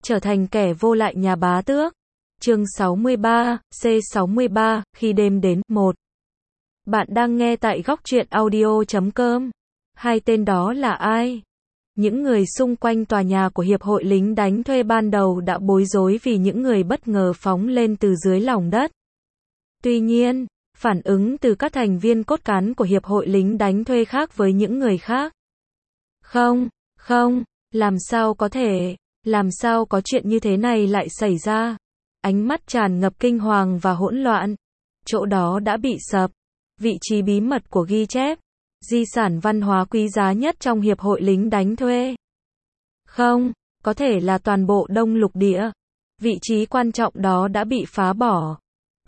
trở thành kẻ vô lại nhà bá tước. Chương 63, C63, khi đêm đến. 1. Bạn đang nghe tại góc truyện audio.com. Hai tên đó là ai? Những người xung quanh tòa nhà của Hiệp hội lính đánh thuê ban đầu đã bối rối vì những người bất ngờ phóng lên từ dưới lòng đất. Tuy nhiên, phản ứng từ các thành viên cốt cán của Hiệp hội lính đánh thuê khác với những người khác. Không, làm sao có thể, làm sao có chuyện như thế này lại xảy ra? Ánh mắt tràn ngập kinh hoàng và hỗn loạn. Chỗ đó đã bị sập. Vị trí bí mật của ghi chép, di sản văn hóa quý giá nhất trong Hiệp hội lính đánh thuê. Không, có thể là toàn bộ Đông Lục Địa. Vị trí quan trọng đó đã bị phá bỏ.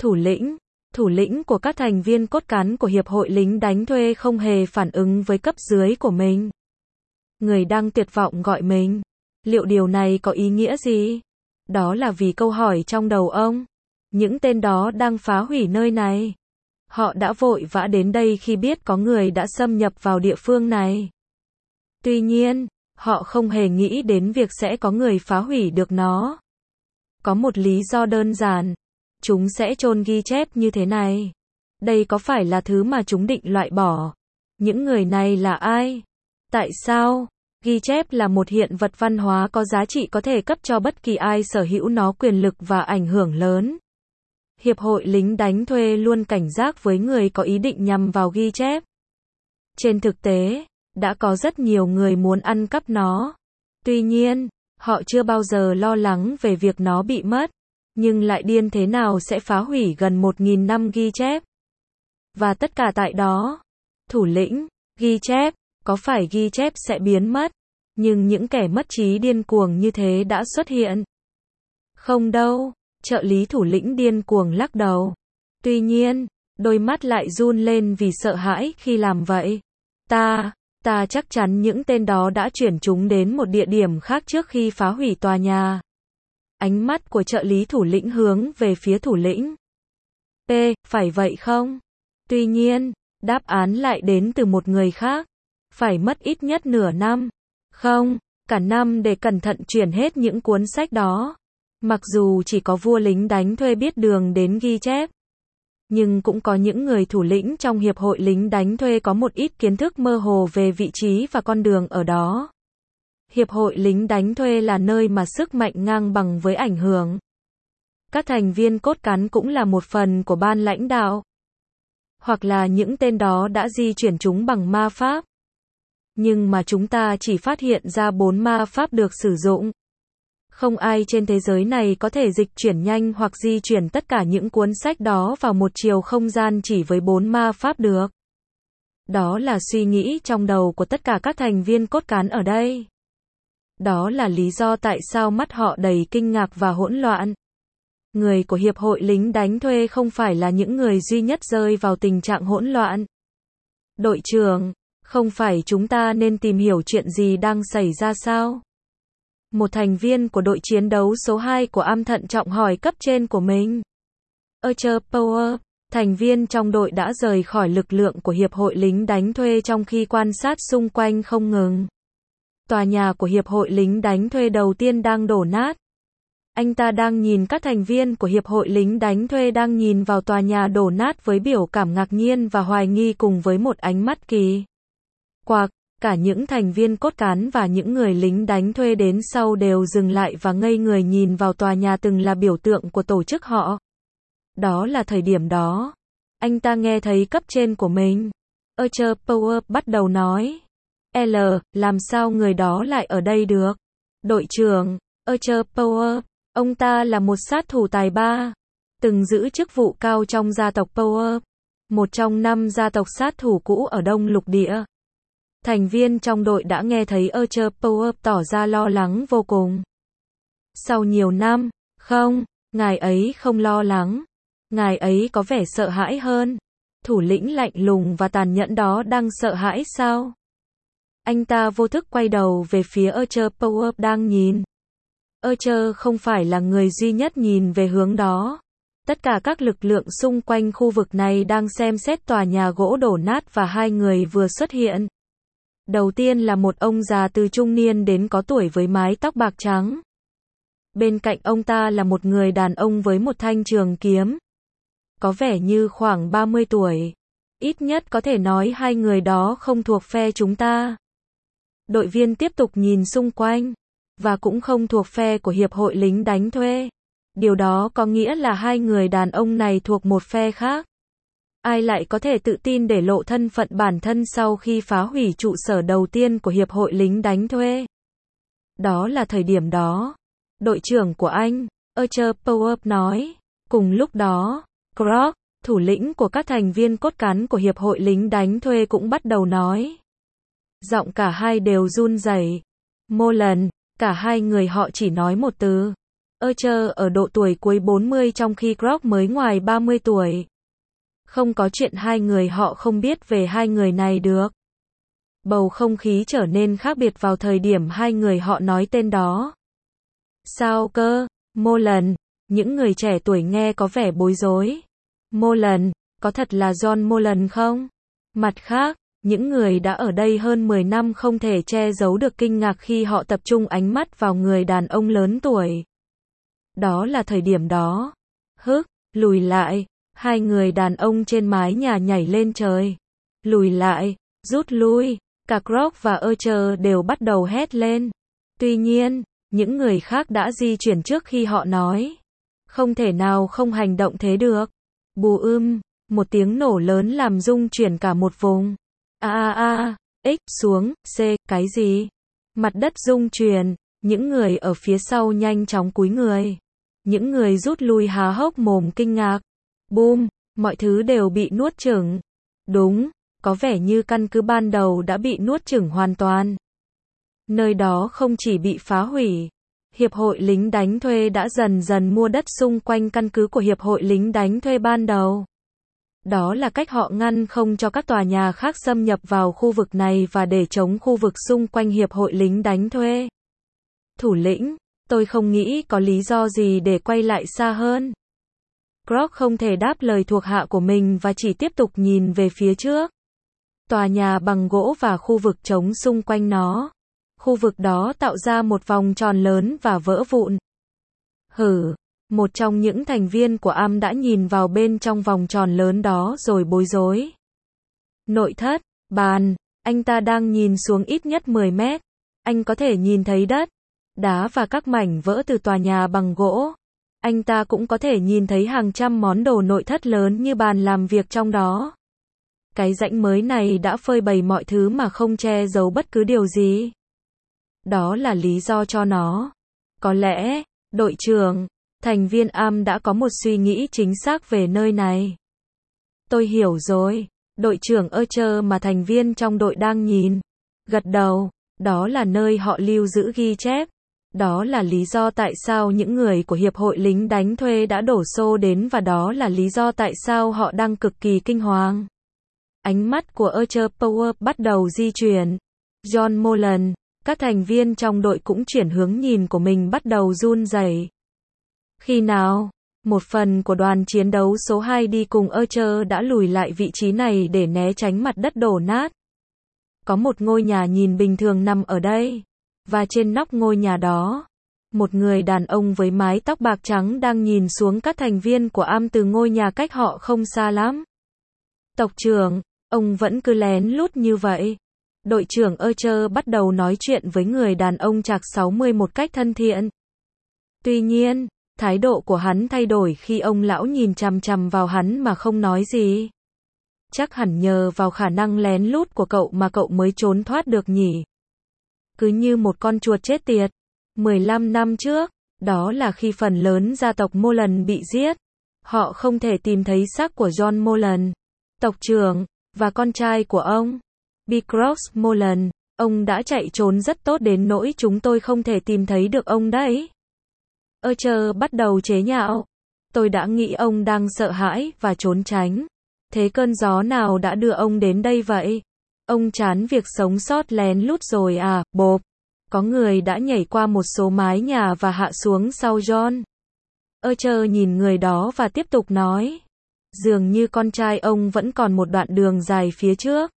Thủ lĩnh của các thành viên cốt cán của Hiệp hội lính đánh thuê không hề phản ứng với cấp dưới của mình. Người đang tuyệt vọng gọi mình. Liệu điều này có ý nghĩa gì? Đó là vì câu hỏi trong đầu ông. Những tên đó đang phá hủy nơi này. Họ đã vội vã đến đây khi biết có người đã xâm nhập vào địa phương này. Tuy nhiên, họ không hề nghĩ đến việc sẽ có người phá hủy được nó. Có một lý do đơn giản. Chúng sẽ chôn ghi chép như thế này. Đây có phải là thứ mà chúng định loại bỏ? Những người này là ai? Tại sao? Ghi chép là một hiện vật văn hóa có giá trị có thể cấp cho bất kỳ ai sở hữu nó quyền lực và ảnh hưởng lớn. Hiệp hội lính đánh thuê luôn cảnh giác với người có ý định nhằm vào ghi chép. Trên thực tế, đã có rất nhiều người muốn ăn cắp nó. Tuy nhiên, họ chưa bao giờ lo lắng về việc nó bị mất, nhưng lại điên thế nào sẽ phá hủy gần 1.000 năm ghi chép. Và tất cả tại đó. Thủ lĩnh, ghi chép, có phải ghi chép sẽ biến mất? Nhưng những kẻ mất trí điên cuồng như thế đã xuất hiện. Không đâu, trợ lý thủ lĩnh điên cuồng lắc đầu. Tuy nhiên, đôi mắt lại run lên vì sợ hãi khi làm vậy. Ta chắc chắn những tên đó đã chuyển chúng đến một địa điểm khác trước khi phá hủy tòa nhà. Ánh mắt của trợ lý thủ lĩnh hướng về phía thủ lĩnh. Phải vậy không? Tuy nhiên, đáp án lại đến từ một người khác. Phải mất ít nhất nửa năm. Không, cả năm để cẩn thận chuyển hết những cuốn sách đó. Mặc dù chỉ có vua lính đánh thuê biết đường đến ghi chép. Nhưng cũng có những người thủ lĩnh trong Hiệp hội lính đánh thuê có một ít kiến thức mơ hồ về vị trí và con đường ở đó. Hiệp hội lính đánh thuê là nơi mà sức mạnh ngang bằng với ảnh hưởng. Các thành viên cốt cán cũng là một phần của ban lãnh đạo. Hoặc là những tên đó đã di chuyển chúng bằng ma pháp. Nhưng mà chúng ta chỉ phát hiện ra 4 ma pháp được sử dụng. Không ai trên thế giới này có thể dịch chuyển nhanh hoặc di chuyển tất cả những cuốn sách đó vào một chiều không gian chỉ với 4 ma pháp được. Đó là suy nghĩ trong đầu của tất cả các thành viên cốt cán ở đây. Đó là lý do tại sao mắt họ đầy kinh ngạc và hỗn loạn. Người của Hiệp hội lính đánh thuê không phải là những người duy nhất rơi vào tình trạng hỗn loạn. Đội trưởng, không phải chúng ta nên tìm hiểu chuyện gì đang xảy ra sao? Một thành viên của đội chiến đấu số 2 của Am thận trọng hỏi cấp trên của mình. Archer Power, thành viên trong đội đã rời khỏi lực lượng của Hiệp hội lính đánh thuê trong khi quan sát xung quanh không ngừng. Tòa nhà của Hiệp hội lính đánh thuê đầu tiên đang đổ nát. Anh ta đang nhìn các thành viên của Hiệp hội lính đánh thuê đang nhìn vào tòa nhà đổ nát với biểu cảm ngạc nhiên và hoài nghi cùng với một ánh mắt kỳ quặc. Cả những thành viên cốt cán và những người lính đánh thuê đến sau đều dừng lại và ngây người nhìn vào tòa nhà từng là biểu tượng của tổ chức họ. Đó là thời điểm đó. Anh ta nghe thấy cấp trên của mình. Archer Power bắt đầu nói. Làm sao người đó lại ở đây được? Đội trưởng, Archer Power, ông ta là một sát thủ tài ba. Từng giữ chức vụ cao trong gia tộc Power. Một trong 5 gia tộc sát thủ cũ ở Đông Lục Địa. Thành viên trong đội đã nghe thấy Archer Power tỏ ra lo lắng vô cùng. Sau nhiều năm, không, ngài ấy không lo lắng. Ngài ấy có vẻ sợ hãi hơn. Thủ lĩnh lạnh lùng và tàn nhẫn đó đang sợ hãi sao? Anh ta vô thức quay đầu về phía Archer Power đang nhìn. Archer không phải là người duy nhất nhìn về hướng đó. Tất cả các lực lượng xung quanh khu vực này đang xem xét tòa nhà gỗ đổ nát và hai người vừa xuất hiện. Đầu tiên là một ông già từ trung niên đến có tuổi với mái tóc bạc trắng. Bên cạnh ông ta là một người đàn ông với một thanh trường kiếm. Có vẻ như khoảng 30 tuổi. Ít nhất có thể nói hai người đó không thuộc phe chúng ta. Đội viên tiếp tục nhìn xung quanh. Và cũng không thuộc phe của Hiệp hội lính đánh thuê. Điều đó có nghĩa là hai người đàn ông này thuộc một phe khác. Ai lại có thể tự tin để lộ thân phận bản thân sau khi phá hủy trụ sở đầu tiên của Hiệp hội lính đánh thuê? Đó là thời điểm đó. Đội trưởng của anh, Archer Power nói. Cùng lúc đó, Croc, thủ lĩnh của các thành viên cốt cán của Hiệp hội lính đánh thuê cũng bắt đầu nói. Giọng cả hai đều run rẩy. Molan, cả hai người họ chỉ nói một từ. Archer ở độ tuổi cuối 40 trong khi Croc mới ngoài 30 tuổi. Không có chuyện hai người họ không biết về hai người này được. Bầu không khí trở nên khác biệt vào thời điểm hai người họ nói tên đó. Sao cơ, Molan? Những người trẻ tuổi nghe có vẻ bối rối. Molan, có thật là John Molan không? Mặt khác, những người đã ở đây hơn 10 năm không thể che giấu được kinh ngạc khi họ tập trung ánh mắt vào người đàn ông lớn tuổi. Đó là thời điểm đó. Lùi lại. Hai người đàn ông trên mái nhà nhảy lên trời. Lùi lại, rút lui. Cả Croc và Archer đều bắt đầu hét lên. Tuy nhiên, những người khác đã di chuyển trước khi họ nói. Không thể nào không hành động thế được. Một tiếng nổ lớn làm rung chuyển cả một vùng. Xuống, cái gì? Mặt đất rung chuyển, những người ở phía sau nhanh chóng cúi người. Những người rút lui há hốc mồm kinh ngạc. Mọi thứ đều bị nuốt chửng. Đúng, có vẻ như căn cứ ban đầu đã bị nuốt chửng hoàn toàn. Nơi đó không chỉ bị phá hủy. Hiệp hội lính đánh thuê đã dần dần mua đất xung quanh căn cứ của Hiệp hội lính đánh thuê ban đầu. Đó là cách họ ngăn không cho các tòa nhà khác xâm nhập vào khu vực này và để chống khu vực xung quanh Hiệp hội lính đánh thuê. Thủ lĩnh, tôi không nghĩ có lý do gì để quay lại xa hơn. Croc không thể đáp lời thuộc hạ của mình và chỉ tiếp tục nhìn về phía trước. Tòa nhà bằng gỗ và khu vực trống xung quanh nó. Khu vực đó tạo ra một vòng tròn lớn và vỡ vụn. Một trong những thành viên của AM đã nhìn vào bên trong vòng tròn lớn đó rồi bối rối. Nội thất, bàn, anh ta đang nhìn xuống ít nhất 10 mét. Anh có thể nhìn thấy đất, đá và các mảnh vỡ từ tòa nhà bằng gỗ. Anh ta cũng có thể nhìn thấy hàng trăm món đồ nội thất lớn như bàn làm việc trong đó. Cái rãnh mới này đã phơi bày mọi thứ mà không che giấu bất cứ điều gì. Đó là lý do cho nó. Có lẽ, đội trưởng, thành viên AM đã có một suy nghĩ chính xác về nơi này. Tôi hiểu rồi. Đội trưởng Archer mà thành viên trong đội đang nhìn. Gật đầu. Đó là nơi họ lưu giữ ghi chép. Đó là lý do tại sao những người của Hiệp hội lính đánh thuê đã đổ xô đến và đó là lý do tại sao họ đang cực kỳ kinh hoàng. Ánh mắt của Archer Power bắt đầu di chuyển. John Molan, các thành viên trong đội cũng chuyển hướng nhìn của mình bắt đầu run rẩy. Khi nào, một phần của đoàn chiến đấu số 2 đi cùng Archer đã lùi lại vị trí này để né tránh mặt đất đổ nát. Có một ngôi nhà nhìn bình thường nằm ở đây. Và trên nóc ngôi nhà đó, một người đàn ông với mái tóc bạc trắng đang nhìn xuống các thành viên của AM từ ngôi nhà cách họ không xa lắm. Tộc trưởng, ông vẫn cứ lén lút như vậy. Đội trưởng Archer bắt đầu nói chuyện với người đàn ông chạc 60 một cách thân thiện. Tuy nhiên, thái độ của hắn thay đổi khi ông lão nhìn chằm chằm vào hắn mà không nói gì. Chắc hẳn nhờ vào khả năng lén lút của cậu mà cậu mới trốn thoát được nhỉ. Cứ như một con chuột chết tiệt. 15 năm trước, đó là khi phần lớn gia tộc Molan bị giết. Họ không thể tìm thấy xác của John Molan, tộc trưởng, và con trai của ông, Bicross Molan. Ông đã chạy trốn rất tốt đến nỗi chúng tôi không thể tìm thấy được ông đấy. Archer bắt đầu chế nhạo. Tôi đã nghĩ ông đang sợ hãi và trốn tránh. Thế cơn gió nào đã đưa ông đến đây vậy? Ông chán việc sống sót lén lút rồi à? Bộp. Có người đã nhảy qua một số mái nhà và hạ xuống sau John. Archer nhìn người đó và tiếp tục nói. Dường như con trai ông vẫn còn một đoạn đường dài phía trước.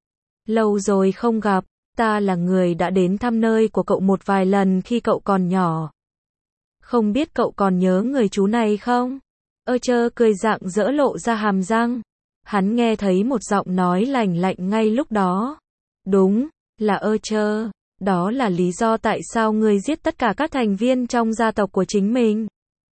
Lâu rồi không gặp, ta là người đã đến thăm nơi của cậu một vài lần khi cậu còn nhỏ. Không biết cậu còn nhớ người chú này không? Archer cười rạng rỡ lộ ra hàm răng. Hắn nghe thấy một giọng nói lành lạnh ngay lúc đó. Đúng, là Archer. Đó là lý do tại sao ngươi giết tất cả các thành viên trong gia tộc của chính mình.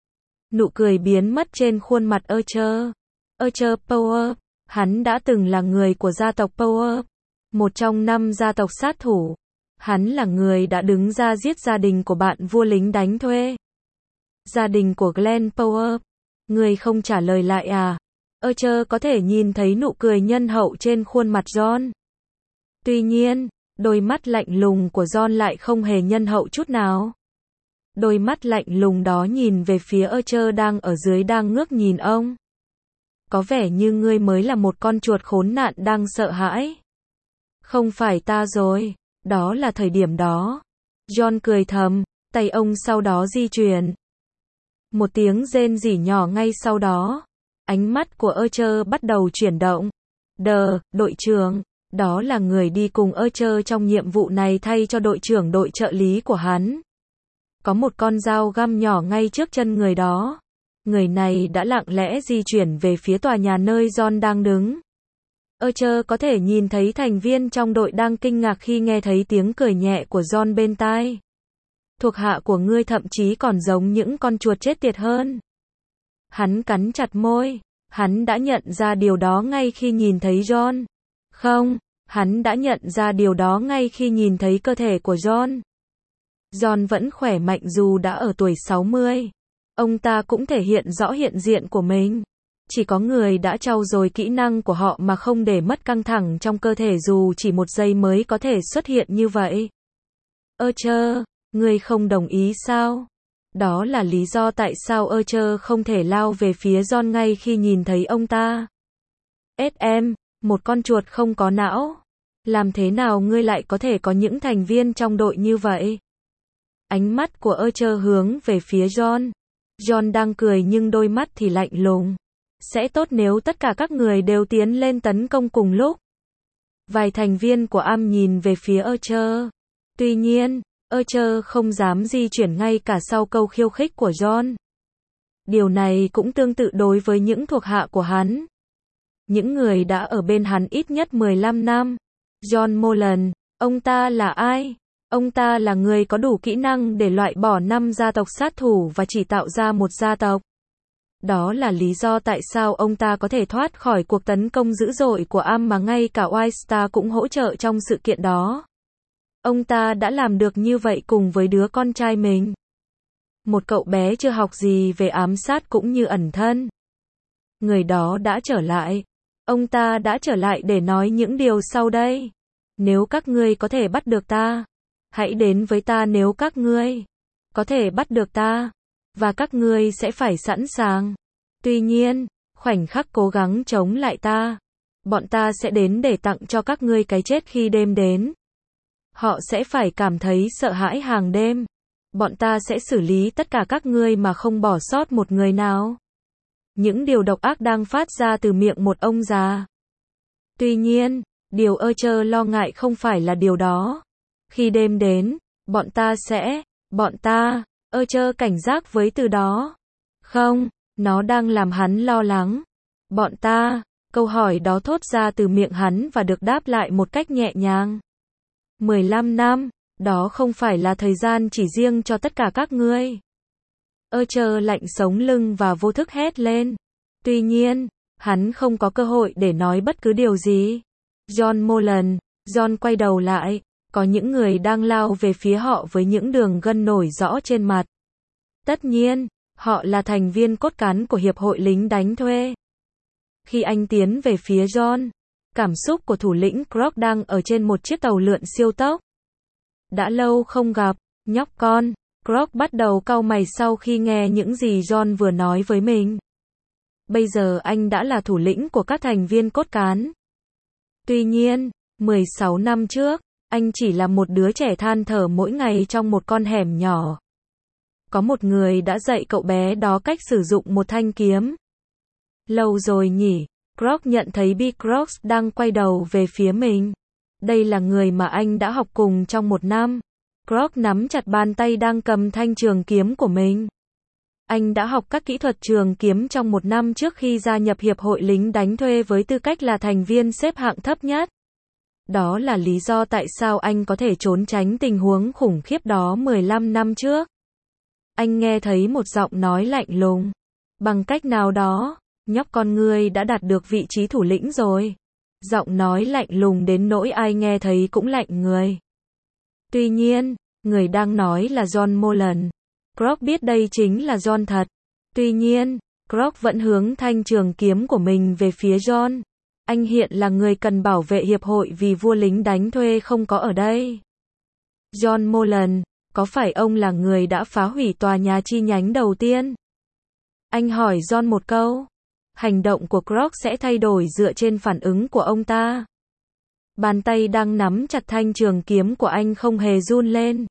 Nụ cười biến mất trên khuôn mặt Archer. Archer Power. Hắn đã từng là người của gia tộc Power. Một trong 5 gia tộc sát thủ. Hắn là người đã đứng ra giết gia đình của bạn vua lính đánh thuê. Gia đình của Glenn Power. Ngươi không trả lời lại à? Archer có thể nhìn thấy nụ cười nhân hậu trên khuôn mặt John. Tuy nhiên, đôi mắt lạnh lùng của John lại không hề nhân hậu chút nào. Đôi mắt lạnh lùng đó nhìn về phía Archer đang ở dưới đang ngước nhìn ông. Có vẻ như ngươi mới là một con chuột khốn nạn đang sợ hãi. Không phải ta rồi, đó là thời điểm đó. John cười thầm, tay ông sau đó di chuyển. Một tiếng rên rỉ nhỏ ngay sau đó. Ánh mắt của Archer bắt đầu chuyển động. Đội trưởng, đó là người đi cùng Archer trong nhiệm vụ này thay cho đội trưởng đội trợ lý của hắn. Có một con dao găm nhỏ ngay trước chân người đó. Người này đã lặng lẽ di chuyển về phía tòa nhà nơi John đang đứng. Archer có thể nhìn thấy thành viên trong đội đang kinh ngạc khi nghe thấy tiếng cười nhẹ của John bên tai. Thuộc hạ của ngươi thậm chí còn giống những con chuột chết tiệt hơn. Hắn cắn chặt môi. Hắn đã nhận ra điều đó ngay khi nhìn thấy John. Không, hắn đã nhận ra điều đó ngay khi nhìn thấy cơ thể của John. John vẫn khỏe mạnh dù đã ở tuổi 60. Ông ta cũng thể hiện rõ hiện diện của mình. Chỉ có người đã trau dồi kỹ năng của họ mà không để mất căng thẳng trong cơ thể dù chỉ một giây mới có thể xuất hiện như vậy. Archer, ngươi không đồng ý sao? Đó là lý do tại sao Archer không thể lao về phía John ngay khi nhìn thấy ông ta. SM, một con chuột không có não. Làm thế nào ngươi lại có thể có những thành viên trong đội như vậy? Ánh mắt của Archer hướng về phía John. John đang cười nhưng đôi mắt thì lạnh lùng. Sẽ tốt nếu tất cả các người đều tiến lên tấn công cùng lúc. Vài thành viên của AM nhìn về phía Archer. Tuy nhiên, Archer không dám di chuyển ngay cả sau câu khiêu khích của John. Điều này cũng tương tự đối với những thuộc hạ của hắn. Những người đã ở bên hắn ít nhất 15 năm. John Molan, ông ta là ai? Ông ta là người có đủ kỹ năng để loại bỏ 5 gia tộc sát thủ và chỉ tạo ra một gia tộc. Đó là lý do tại sao ông ta có thể thoát khỏi cuộc tấn công dữ dội của AM mà ngay cả White Star cũng hỗ trợ trong sự kiện đó. Ông ta đã làm được như vậy cùng với đứa con trai mình. Một cậu bé chưa học gì về ám sát cũng như ẩn thân. Người đó đã trở lại. Ông ta đã trở lại để nói những điều sau đây. Nếu các ngươi có thể bắt được ta, hãy đến với ta nếu các ngươi có thể bắt được ta. Và các ngươi sẽ phải sẵn sàng. Tuy nhiên, khoảnh khắc cố gắng chống lại ta, bọn ta sẽ đến để tặng cho các ngươi cái chết khi đêm đến. Họ sẽ phải cảm thấy sợ hãi hàng đêm. Bọn ta sẽ xử lý tất cả các ngươi mà không bỏ sót một người nào. Những điều độc ác đang phát ra từ miệng một ông già. Tuy nhiên, điều Archer lo ngại không phải là điều đó. Khi đêm đến, bọn ta, Archer cảnh giác với từ đó. Không, nó đang làm hắn lo lắng. Bọn ta, câu hỏi đó thốt ra từ miệng hắn và được đáp lại một cách nhẹ nhàng. 15 năm, đó không phải là thời gian chỉ riêng cho tất cả các ngươi. Archer lạnh sống lưng và vô thức hét lên. Tuy nhiên, hắn không có cơ hội để nói bất cứ điều gì. John Molan, John quay đầu lại. Có những người đang lao về phía họ với những đường gân nổi rõ trên mặt. Tất nhiên, họ là thành viên cốt cán của Hiệp hội lính đánh thuê. Khi anh tiến về phía John, cảm xúc của thủ lĩnh Croc đang ở trên một chiếc tàu lượn siêu tốc. Đã lâu không gặp, nhóc con. Croc bắt đầu cau mày sau khi nghe những gì John vừa nói với mình. Bây giờ anh đã là thủ lĩnh của các thành viên cốt cán. Tuy nhiên, 16 năm trước, anh chỉ là một đứa trẻ than thở mỗi ngày trong một con hẻm nhỏ. Có một người đã dạy cậu bé đó cách sử dụng một thanh kiếm. Lâu rồi nhỉ? Croc nhận thấy Bicross đang quay đầu về phía mình. Đây là người mà anh đã học cùng trong một năm. Croc nắm chặt bàn tay đang cầm thanh trường kiếm của mình. Anh đã học các kỹ thuật trường kiếm trong 1 năm trước khi gia nhập Hiệp hội lính đánh thuê với tư cách là thành viên xếp hạng thấp nhất. Đó là lý do tại sao anh có thể trốn tránh tình huống khủng khiếp đó 15 năm trước. Anh nghe thấy một giọng nói lạnh lùng. Bằng cách nào đó, nhóc con ngươi đã đạt được vị trí thủ lĩnh rồi. Giọng nói lạnh lùng đến nỗi ai nghe thấy cũng lạnh người. Tuy nhiên, người đang nói là John Molan. Croc biết đây chính là John thật. Tuy nhiên, Croc vẫn hướng thanh trường kiếm của mình về phía John. Anh hiện là người cần bảo vệ hiệp hội vì vua lính đánh thuê không có ở đây. John Molan, có phải ông là người đã phá hủy tòa nhà chi nhánh đầu tiên? Anh hỏi John một câu. Hành động của Croc sẽ thay đổi dựa trên phản ứng của ông ta. Bàn tay đang nắm chặt thanh trường kiếm của anh không hề run lên.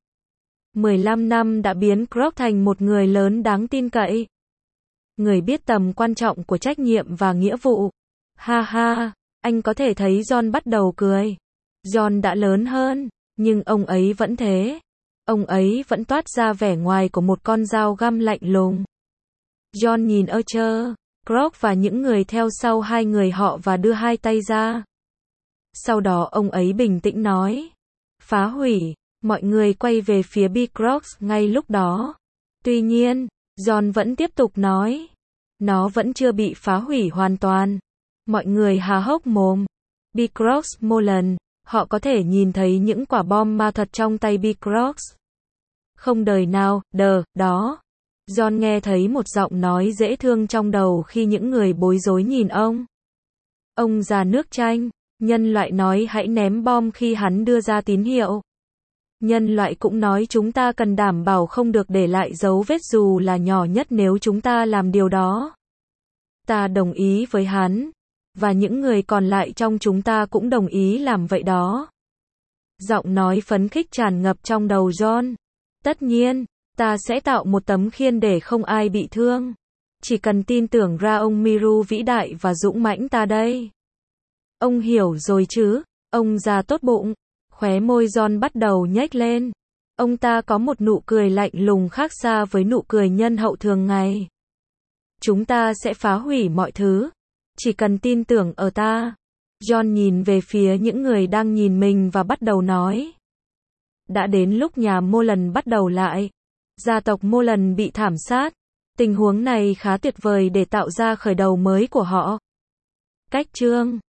15 năm đã biến Croc thành một người lớn đáng tin cậy. Người biết tầm quan trọng của trách nhiệm và nghĩa vụ. Ha ha, anh có thể thấy John bắt đầu cười. John đã lớn hơn, nhưng ông ấy vẫn thế. Ông ấy vẫn toát ra vẻ ngoài của một con dao găm lạnh lùng. John nhìn Archer, Croc và những người theo sau hai người họ và đưa hai tay ra. Sau đó ông ấy bình tĩnh nói. Phá hủy. Mọi người quay về phía Bicrox ngay lúc đó. Tuy nhiên, John vẫn tiếp tục nói. Nó vẫn chưa bị phá hủy hoàn toàn. Mọi người há hốc mồm. Bicrox Molan, họ có thể nhìn thấy những quả bom ma thuật trong tay Bicrox. Không đời nào, đó. John nghe thấy một giọng nói dễ thương trong đầu khi những người bối rối nhìn ông. Ông già nước chanh, nhân loại nói hãy ném bom khi hắn đưa ra tín hiệu. Nhân loại cũng nói chúng ta cần đảm bảo không được để lại dấu vết dù là nhỏ nhất nếu chúng ta làm điều đó. Ta đồng ý với hắn. Và những người còn lại trong chúng ta cũng đồng ý làm vậy đó. Giọng nói phấn khích tràn ngập trong đầu John. Tất nhiên, ta sẽ tạo một tấm khiên để không ai bị thương. Chỉ cần tin tưởng ra ông Miru vĩ đại và dũng mãnh ta đây. Ông hiểu rồi chứ, ông già tốt bụng. Khóe môi John bắt đầu nhếch lên. Ông ta có một nụ cười lạnh lùng khác xa với nụ cười nhân hậu thường ngày. Chúng ta sẽ phá hủy mọi thứ. Chỉ cần tin tưởng ở ta. John nhìn về phía những người đang nhìn mình và bắt đầu nói. Đã đến lúc nhà Molan bắt đầu lại. Gia tộc Molan bị thảm sát. Tình huống này khá tuyệt vời để tạo ra khởi đầu mới của họ. Cách chương